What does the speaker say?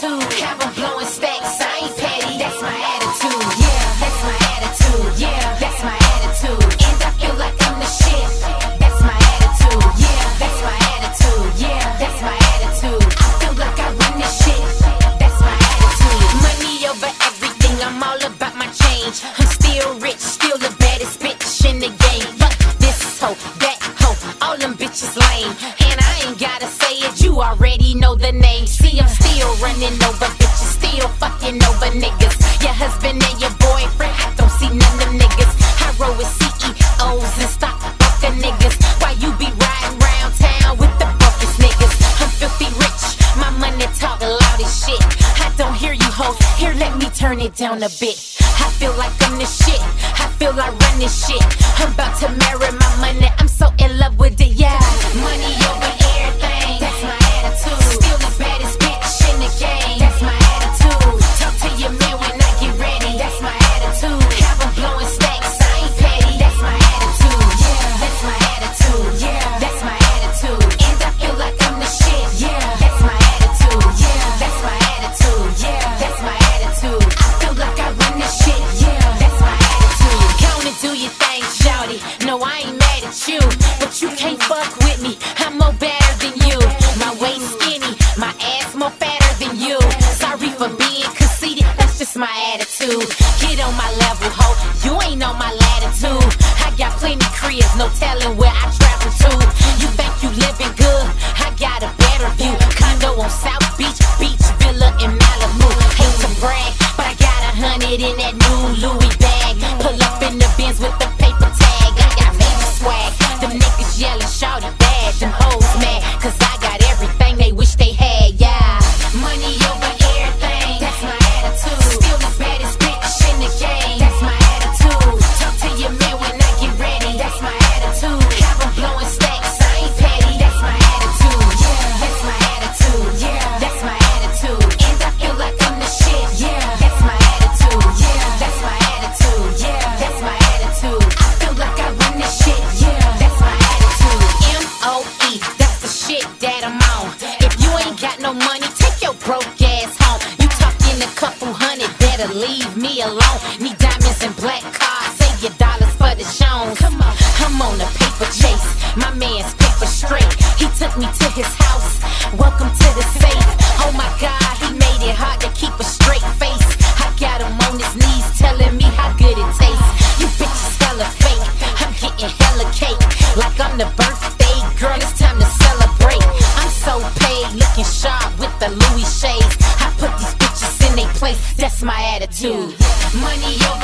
attitude. Have them blowing stacks, I ain't petty. That's my attitude. Yeah, that's my attitude. Yeah, that's my attitude. And I feel like I'm the shit. That's my attitude. Yeah, that's my attitude. Yeah, that's my attitude. I feel like I run this shit. That's my attitude. Money over everything. I'm all about my change. I'm still rich, still the baddest bitch in the game. Fuck this hoe, that hoe, all them bitches lame. And I ain't gotta say it, you already know the name. See, I'm still running over bitches, still fucking over niggas. Your husband and your boyfriend, I don't see none of them niggas. I roll with CEOs and stock fucking niggas. Why you be riding round town with the brokest niggas? I'm filthy rich, my money talk loud as shit. I don't hear you hoes, here let me turn it down a bit. I feel like I'm the shit, I feel I run this shit. I'm about to marry my money, I'm so in love with it, yeah. Money over everything, that's my attitude. Still the baddest bitch in the game, that's my attitude. Talk to your man when I get ready, that's my attitude. Have them blowing stacks, I ain't petty, that's my attitude. Yeah, that's my attitude. Yeah, that's my attitude. And I feel like I'm the shit. Yeah, that's my attitude. Yeah, that's my attitude. Yeah, that's my attitude. I feel like I run this shit. Yeah, that's my attitude. Go on and do your thing, shawty. No, I ain't mad at you, but you can't fuck with me. I'm more better than you. My waist skinny, my ass more fatter than you. Sorry for being conceited, that's just my attitude. Get on my level, ho, you ain't on my latitude. I got plenty cribs, no telling where I travel to. You think you living good, I got a better view. Condo on South Beach, beach villa in Malibu. Hate to brag, but I got 100 in that new Louis bag. Pull up in the Benz with the paper tag. I got major swag, them niggas yelling, shawty bad. Them hoes mad, cause I got everything they wish they had, yeah. Money over everything, that's my attitude. Still the baddest bitch in the game, that's my attitude. Talk to your man when I get ready, that's my attitude. Have them blowing stacks, I ain't petty, that's my attitude. Yeah, that's my attitude. Yeah, that's my attitude. And I feel like I'm the shit. Yeah, that's my attitude. Yeah, that's my attitude. Yeah, that's my attitude. I feel like I run this shit. Yeah, that's my attitude. MOE, that's the shit that I'm on. If you ain't got no money, take your broke ass home. You talking a couple hundred, better leave me alone. Need diamonds and black cars, save your dollars for the shows. Come on, I'm on a paper chase, my man's paper straight. He took me to his house, welcome to the safe. Oh my God, he made it hard to keep a straight face. I got him on his knees telling me how good it tastes. You bitches hella fake, I'm getting hella cake. Like I'm the birthday girl, it's time to celebrate. I'm so paid, looking sharp with the Louis shades. I put these bitches in their place, that's my attitude. Money over